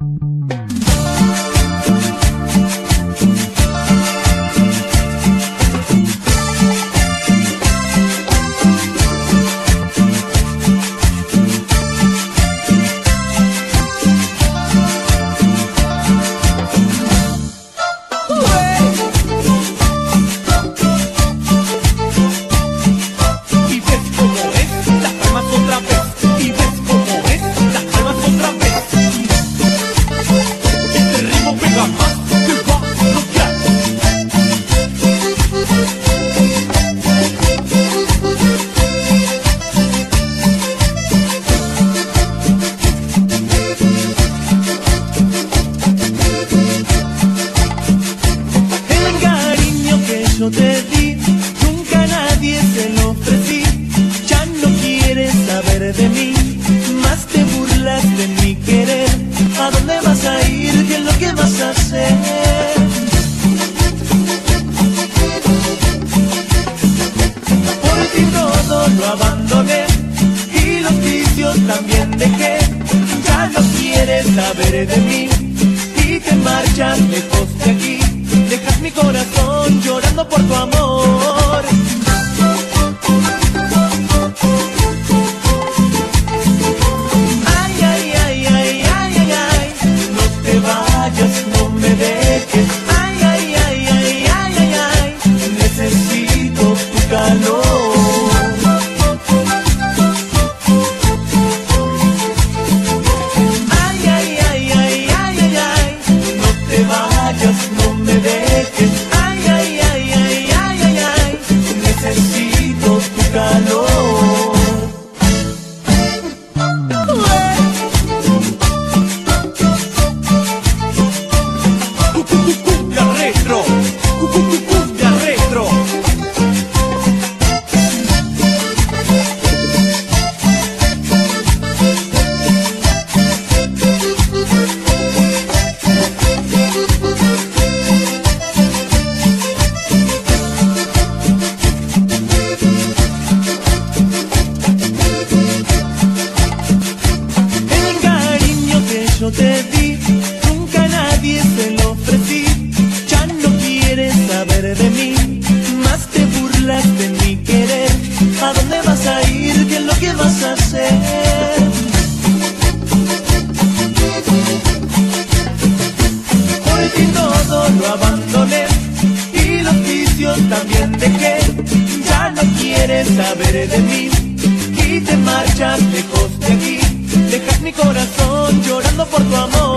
Yo te di, nunca a nadie se lo ofrecí. Ya no quieres saber de mí, más te burlas de mi querer. ¿A dónde vas a ir? ¿Qué es lo que vas a hacer? Por ti todo lo abandoné y los vicios también dejé. Ya no quieres saber de mí y te marchas lejos de aquí. Dejas mi corazón llorando por tu amor. Ay, ay, ay, ay, ay, ay, ay, no te vayas, no me dejes. Ay, ay, ay, ay, ay, ay, ay, necesito tu calor. Ay, ay, ay, ay, ay, ay, ay, no te vayas, no me dejes. Ay, ay, ay, ay, ay, ay, ay, necesito tu calor. Cumbia retro, cumbia retro. Yo te di, nunca a nadie se lo ofrecí. Ya no quieres saber de mí, más te burlas de mi querer. ¿A dónde vas a ir? ¿Qué es lo que vas a hacer? Por ti todo lo abandoné y los vicios también dejé. Ya no quieres saber de mí y te marchas lejos de aquí. Dejas mi corazón llorando por tu amor.